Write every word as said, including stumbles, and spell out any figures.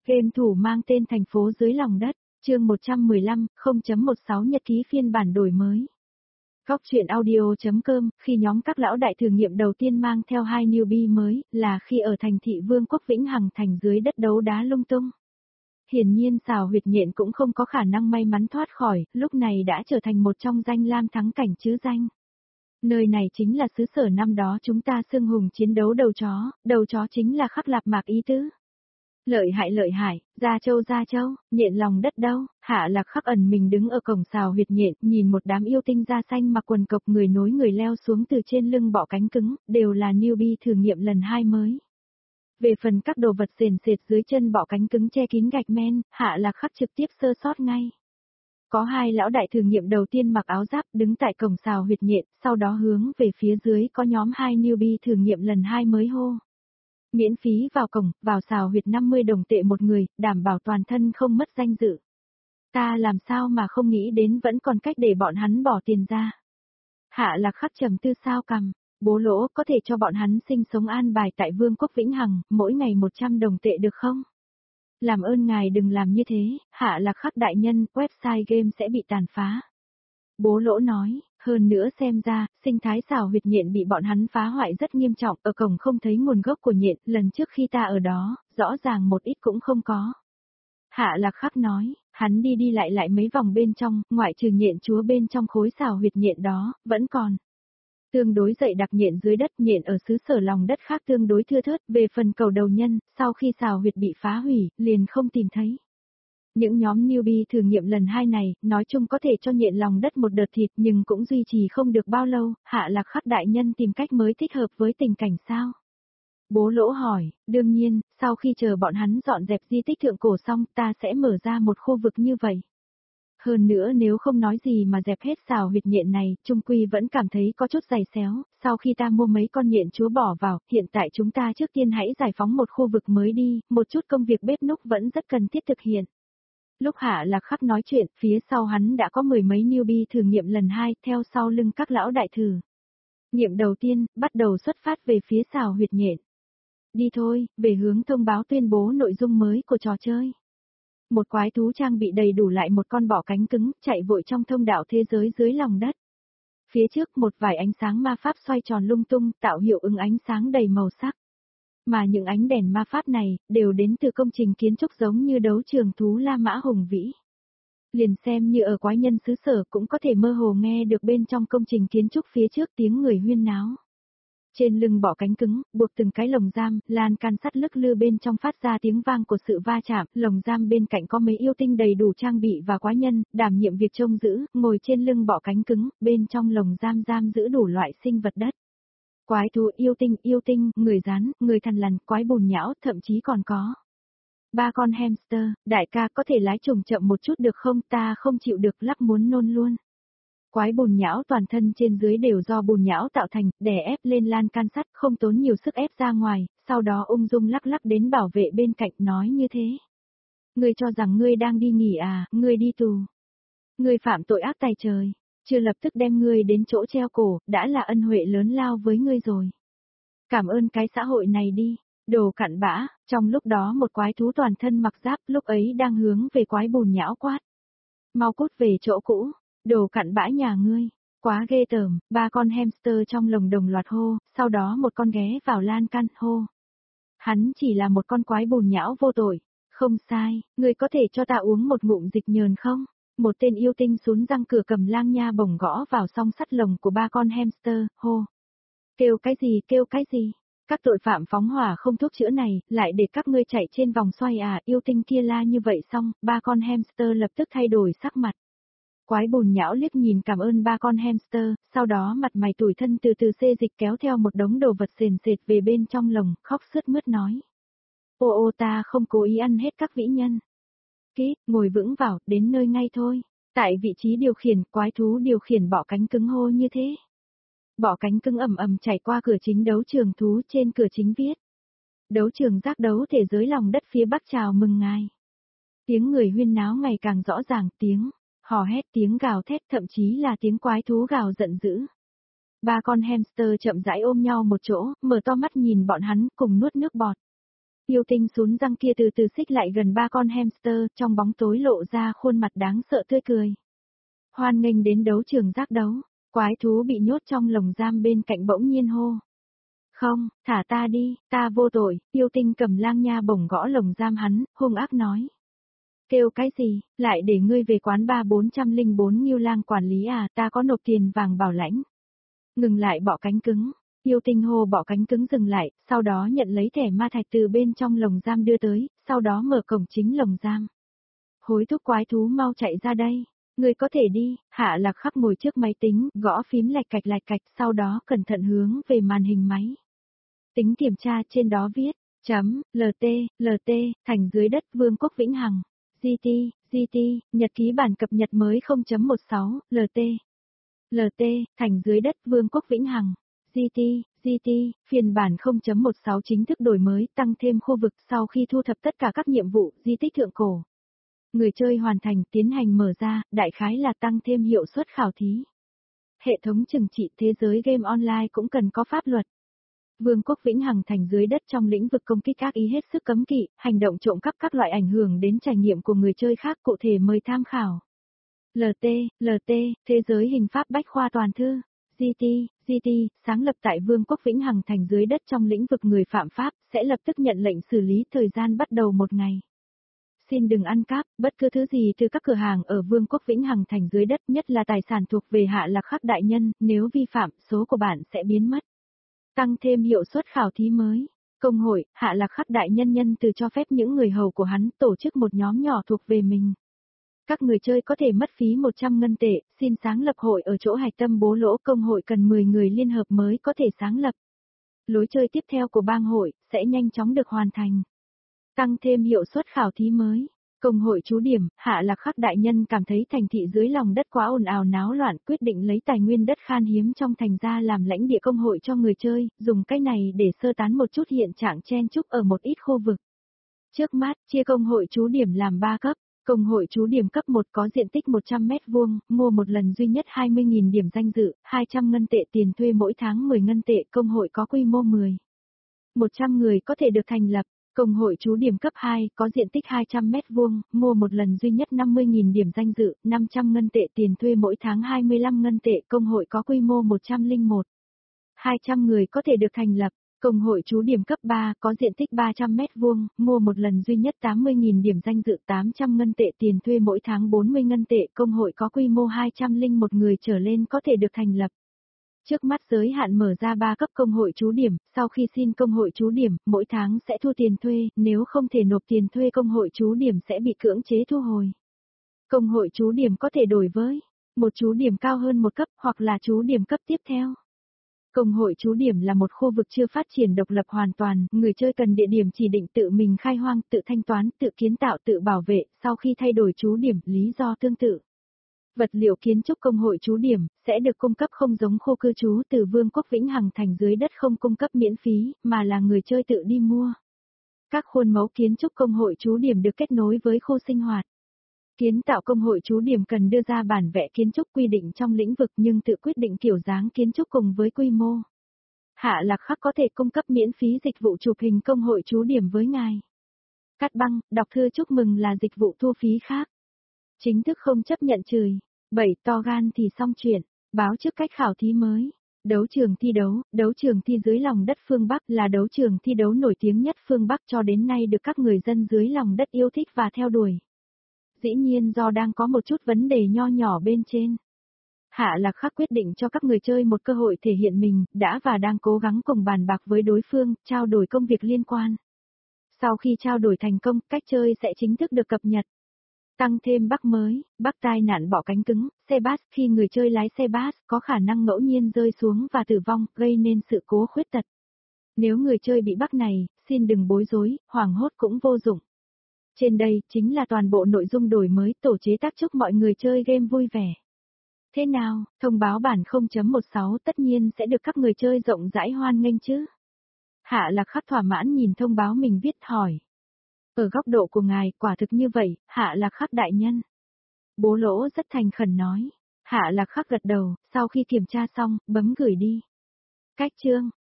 Game thủ mang tên thành phố dưới lòng đất, chương một trăm mười lăm, không chấm mười sáu nhật ký phiên bản đổi mới. Góc truyện audio.com, khi nhóm các lão đại thử nghiệm đầu tiên mang theo hai newbie mới, là khi ở thành thị Vương quốc Vĩnh Hằng thành dưới đất đấu đá lung tung. Hiển nhiên Xào Huyệt Nhện cũng không có khả năng may mắn thoát khỏi, lúc này đã trở thành một trong danh lam thắng cảnh chứ danh. Nơi này chính là xứ sở năm đó chúng ta xưng hùng chiến đấu đầu chó, đầu chó chính là Khắc Lạp Mạc ý tứ. Lợi hại lợi hại, Gia Châu Gia Châu, nhện lòng đất đâu, Hạ Lạc Khắc ẩn mình đứng ở cổng Xào Huyệt Nhện, nhìn một đám yêu tinh da xanh mặc quần cộc người nối người leo xuống từ trên lưng bọ cánh cứng, đều là newbie thử nghiệm lần hai mới. Về phần các đồ vật sền sệt dưới chân bọ cánh cứng che kín gạch men, Hạ Lạc Khắc trực tiếp sơ sót ngay. Có hai lão đại thử nghiệm đầu tiên mặc áo giáp đứng tại cổng Xào Huyệt Nhện, sau đó hướng về phía dưới có nhóm hai newbie thử nghiệm lần hai mới hô. Miễn phí vào cổng, vào Xào Huyệt năm mươi đồng tệ một người, đảm bảo toàn thân không mất danh dự. Ta làm sao mà không nghĩ đến vẫn còn cách để bọn hắn bỏ tiền ra. Hạ Lạc Khắc trầm tư sao cằm, bố lỗ có thể cho bọn hắn sinh sống an bài tại Vương quốc Vĩnh Hằng, mỗi ngày một trăm đồng tệ được không? Làm ơn ngài đừng làm như thế, Hạ Lạc Khắc đại nhân, website game sẽ bị tàn phá. Bố lỗ nói, hơn nữa xem ra, sinh thái Xào Huyệt Nhện bị bọn hắn phá hoại rất nghiêm trọng, ở cổng không thấy nguồn gốc của nhện, lần trước khi ta ở đó, rõ ràng một ít cũng không có. Hạ Lạc Khắc nói, hắn đi đi lại lại mấy vòng bên trong, ngoại trừ nhện chúa bên trong khối Xào Huyệt Nhện đó, vẫn còn. Tương đối dậy đặc nhện dưới đất, nhện ở xứ sở lòng đất khác tương đối thưa thớt, về phần cầu đầu nhân, sau khi Xào Huyệt bị phá hủy, liền không tìm thấy. Những nhóm newbie thử nghiệm lần hai này, nói chung có thể cho nhện lòng đất một đợt thịt nhưng cũng duy trì không được bao lâu, Hạ Lạc Khắc đại nhân tìm cách mới thích hợp với tình cảnh sao? Bố lỗ hỏi, đương nhiên, sau khi chờ bọn hắn dọn dẹp di tích thượng cổ xong ta sẽ mở ra một khu vực như vậy. Hơn nữa nếu không nói gì mà dẹp hết Xào Huyệt Nhện này, trung quy vẫn cảm thấy có chút dày xéo, sau khi ta mua mấy con nhện chúa bỏ vào, hiện tại chúng ta trước tiên hãy giải phóng một khu vực mới đi, một chút công việc bếp núc vẫn rất cần thiết thực hiện. Lúc Hạ Lạc Khắc nói chuyện, phía sau hắn đã có mười mấy newbie thử nghiệm lần hai, theo sau lưng các lão đại thử. Nghiệm đầu tiên, bắt đầu xuất phát về phía Xào Huyệt Nhện. Đi thôi, về hướng thông báo tuyên bố nội dung mới của trò chơi. Một quái thú trang bị đầy đủ lại một con bọ cánh cứng, chạy vội trong thông đạo thế giới dưới lòng đất. Phía trước một vài ánh sáng ma pháp xoay tròn lung tung, tạo hiệu ứng ánh sáng đầy màu sắc. Mà những ánh đèn ma pháp này, đều đến từ công trình kiến trúc giống như đấu trường thú La Mã hùng vĩ. Liền xem như ở quái nhân xứ sở cũng có thể mơ hồ nghe được bên trong công trình kiến trúc phía trước tiếng người huyên náo. Trên lưng bọ cánh cứng, buộc từng cái lồng giam, lan can sắt lức lư bên trong phát ra tiếng vang của sự va chạm, lồng giam bên cạnh có mấy yêu tinh đầy đủ trang bị và quái nhân, đảm nhiệm việc trông giữ, ngồi trên lưng bọ cánh cứng, bên trong lồng giam giam giữ đủ loại sinh vật đất. Quái thú yêu tinh, yêu tinh, người rắn, người thằn lằn, quái bùn nhão, thậm chí còn có. Ba con hamster, đại ca có thể lái trùng chậm một chút được không, ta không chịu được lắc muốn nôn luôn. Quái bùn nhão toàn thân trên dưới đều do bùn nhão tạo thành, đè ép lên lan can sắt, không tốn nhiều sức ép ra ngoài, sau đó ung dung lắc lắc đến bảo vệ bên cạnh nói như thế. Ngươi cho rằng ngươi đang đi nghỉ à, ngươi đi tù. Ngươi phạm tội ác tày trời. Chưa lập tức đem ngươi đến chỗ treo cổ, đã là ân huệ lớn lao với ngươi rồi. Cảm ơn cái xã hội này đi, đồ cặn bã, trong lúc đó một quái thú toàn thân mặc giáp lúc ấy đang hướng về quái bùn nhão quát. Mau cút về chỗ cũ, đồ cặn bã nhà ngươi, quá ghê tởm, ba con hamster trong lồng đồng loạt hô, sau đó một con ghé vào lan can hô. Hắn chỉ là một con quái bùn nhão vô tội, không sai, ngươi có thể cho ta uống một ngụm dịch nhờn không? Một tên yêu tinh sún răng cửa cầm lang nha bổng gõ vào song sắt lồng của ba con hamster, hô. Kêu cái gì, kêu cái gì? Các tội phạm phóng hỏa không thuốc chữa này, lại để các ngươi chạy trên vòng xoay à, yêu tinh kia la như vậy xong, ba con hamster lập tức thay đổi sắc mặt. Quái bùn nhão liếc nhìn cảm ơn ba con hamster, sau đó mặt mày tủi thân từ từ xê dịch kéo theo một đống đồ vật sền sệt về bên trong lồng, khóc sướt mướt nói. Ô ô ta không cố ý ăn hết các vĩ nhân. Kít, ngồi vững vào, đến nơi ngay thôi. Tại vị trí điều khiển, quái thú điều khiển bọ cánh cứng hô như thế. Bọ cánh cứng ầm ầm chạy qua cửa chính đấu trường thú, trên cửa chính viết. Đấu trường giác đấu thế giới lòng đất phía bắc chào mừng ngài. Tiếng người huyên náo ngày càng rõ ràng, tiếng hò hét, tiếng gào thét, thậm chí là tiếng quái thú gào giận dữ. Ba con hamster chậm rãi ôm nhau một chỗ, mở to mắt nhìn bọn hắn cùng nuốt nước bọt. Yêu tinh sún răng kia từ từ xích lại gần ba con hamster, trong bóng tối lộ ra khuôn mặt đáng sợ tươi cười. Hoan nghênh đến đấu trường giác đấu, quái thú bị nhốt trong lồng giam bên cạnh bỗng nhiên hô. Không, thả ta đi, ta vô tội, yêu tinh cầm lang nha bổng gõ lồng giam hắn, hung ác nói. Kêu cái gì, lại để ngươi về quán ba bốn trăm lẻ bốn Ngưu Lang quản lý à, ta có nộp tiền vàng bảo lãnh. Ngừng lại bọ cánh cứng, yêu tinh hô bọ cánh cứng dừng lại, sau đó nhận lấy thẻ ma thạch từ bên trong lồng giam đưa tới, sau đó mở cổng chính lồng giam. Hối thúc quái thú mau chạy ra đây, ngươi có thể đi, Hạ Lạc Khắc ngồi trước máy tính, gõ phím lạch cạch lạch cạch, sau đó cẩn thận hướng về màn hình máy. Tính kiểm tra trên đó viết, chấm, lt, lt, thành dưới đất Vương quốc Vĩnh Hằng. giê tê, giê tê, nhật ký bản cập nhật mới không chấm mười sáu, lt. lt, thành dưới đất Vương quốc Vĩnh Hằng. giê tê, giê tê, phiên bản không chấm mười sáu chính thức đổi mới tăng thêm khu vực sau khi thu thập tất cả các nhiệm vụ di tích thượng cổ. Người chơi hoàn thành tiến hành mở ra, đại khái là tăng thêm hiệu suất khảo thí. Hệ thống trừng trị thế giới game online cũng cần có pháp luật. Vương quốc Vĩnh Hằng thành dưới đất trong lĩnh vực công kích ác ý hết sức cấm kỵ, hành động trộm cắp các loại ảnh hưởng đến trải nghiệm của người chơi khác cụ thể mời tham khảo. lt, lt, thế giới hình pháp bách khoa toàn thư. giê tê, giê tê, sáng lập tại Vương quốc Vĩnh Hằng thành dưới đất trong lĩnh vực người phạm pháp, sẽ lập tức nhận lệnh xử lý thời gian bắt đầu một ngày. Xin đừng ăn cắp bất cứ thứ gì từ các cửa hàng ở Vương quốc Vĩnh Hằng thành dưới đất, nhất là tài sản thuộc về Hạ Lạc Khắc đại nhân, nếu vi phạm, số của bạn sẽ biến mất. Tăng thêm hiệu suất khảo thí mới. Công hội, Hạ Lạc Khắc đại nhân nhân từ cho phép những người hầu của hắn tổ chức một nhóm nhỏ thuộc về mình. Các người chơi có thể mất phí một trăm ngân tệ, xin sáng lập hội ở chỗ hạch tâm bố lỗ, công hội cần mười người liên hợp mới có thể sáng lập. Lối chơi tiếp theo của bang hội, sẽ nhanh chóng được hoàn thành. Tăng thêm hiệu suất khảo thí mới. Công hội trú điểm, Hạ Lạc Khắc đại nhân cảm thấy thành thị dưới lòng đất quá ồn ào náo loạn, quyết định lấy tài nguyên đất khan hiếm trong thành ra làm lãnh địa công hội cho người chơi, dùng cách này để sơ tán một chút hiện trạng chen chúc ở một ít khu vực. Trước mắt, chia công hội trú điểm làm ba cấp. Công hội trú điểm cấp một có diện tích một trăm mét vuông, mua một lần duy nhất hai mươi nghìn điểm danh dự, hai trăm ngân tệ tiền thuê mỗi tháng mười ngân tệ, công hội có quy mô mười. một trăm người có thể được thành lập. Công hội trú điểm cấp hai có diện tích hai trăm mét vuông, mua một lần duy nhất năm mươi nghìn điểm danh dự, năm trăm ngân tệ tiền thuê mỗi tháng hai mươi lăm ngân tệ, công hội có quy mô một trăm lẻ một. hai trăm người có thể được thành lập. Công hội trú điểm cấp ba có diện tích ba trăm mét vuông, mua một lần duy nhất tám mươi nghìn điểm danh dự, tám trăm ngân tệ tiền thuê mỗi tháng bốn mươi ngân tệ, công hội có quy mô hai trăm lẻ một người trở lên có thể được thành lập. Trước mắt giới hạn mở ra ba cấp công hội trú điểm, sau khi xin công hội trú điểm, mỗi tháng sẽ thu tiền thuê, nếu không thể nộp tiền thuê công hội trú điểm sẽ bị cưỡng chế thu hồi. Công hội trú điểm có thể đổi với một trú điểm cao hơn một cấp hoặc là trú điểm cấp tiếp theo. Công hội trú điểm là một khu vực chưa phát triển độc lập hoàn toàn, người chơi cần địa điểm chỉ định tự mình khai hoang, tự thanh toán, tự kiến tạo, tự bảo vệ, sau khi thay đổi trú điểm, lý do tương tự. Vật liệu kiến trúc công hội trú điểm sẽ được cung cấp không giống khu cư trú từ Vương quốc Vĩnh Hằng thành dưới đất không cung cấp miễn phí, mà là người chơi tự đi mua. Các khuôn mẫu kiến trúc công hội trú điểm được kết nối với khu sinh hoạt. Kiến tạo công hội trú điểm cần đưa ra bản vẽ kiến trúc quy định trong lĩnh vực nhưng tự quyết định kiểu dáng kiến trúc cùng với quy mô. Hạ Lạc Khắc có thể cung cấp miễn phí dịch vụ chụp hình công hội trú điểm với ngài. Cắt băng, đọc thư chúc mừng là dịch vụ thu phí khác. Chính thức không chấp nhận chửi. Bảy to gan thì xong chuyện. Báo trước cách khảo thí mới. Đấu trường thi đấu, đấu trường thi dưới lòng đất phương Bắc là đấu trường thi đấu nổi tiếng nhất phương Bắc cho đến nay được các người dân dưới lòng đất yêu thích và theo đuổi. Dĩ nhiên do đang có một chút vấn đề nho nhỏ bên trên. Hạ Lạc Khắc quyết định cho các người chơi một cơ hội thể hiện mình, đã và đang cố gắng cùng bàn bạc với đối phương, trao đổi công việc liên quan. Sau khi trao đổi thành công, cách chơi sẽ chính thức được cập nhật. Tăng thêm bug mới, bug tai nạn bỏ cánh cứng, xe bus khi người chơi lái xe bus có khả năng ngẫu nhiên rơi xuống và tử vong, gây nên sự cố khuyết tật. Nếu người chơi bị bug này, xin đừng bối rối, hoảng hốt cũng vô dụng. Trên đây chính là toàn bộ nội dung đổi mới tổ chế tác, chúc mọi người chơi game vui vẻ. Thế nào, thông báo bản không chấm mười sáu tất nhiên sẽ được các người chơi rộng rãi hoan nghênh chứ? Hạ Lạc Khắc thỏa mãn nhìn thông báo mình viết hỏi. Ở góc độ của ngài, quả thực như vậy, Hạ Lạc Khắc đại nhân. Bố Lỗ rất thành khẩn nói. Hạ Lạc Khắc gật đầu, sau khi kiểm tra xong, bấm gửi đi. Cách chương.